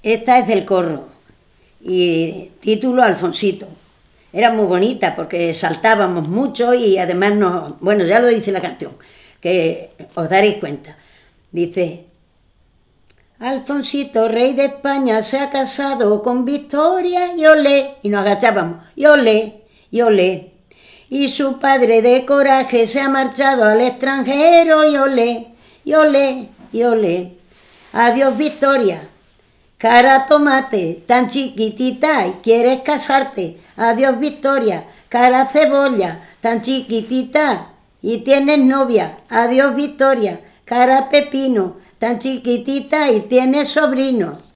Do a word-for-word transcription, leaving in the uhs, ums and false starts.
Esta es del Corro y título Alfonsito. Era muy bonita porque saltábamos mucho y además nos... Bueno, ya lo dice la canción, que os daréis cuenta. Dice: Alfonsito, rey de España, se ha casado con Victoria y olé. Y nos agachábamos, y olé, y olé. Y su padre de coraje se ha marchado al extranjero y olé, y olé, y olé. Adiós, Victoria, cara tomate, tan chiquitita y quieres casarte. Adiós, Victoria, cara cebolla, tan chiquitita y tienes novia. Adiós, Victoria, cara pepino, tan chiquitita y tienes sobrino.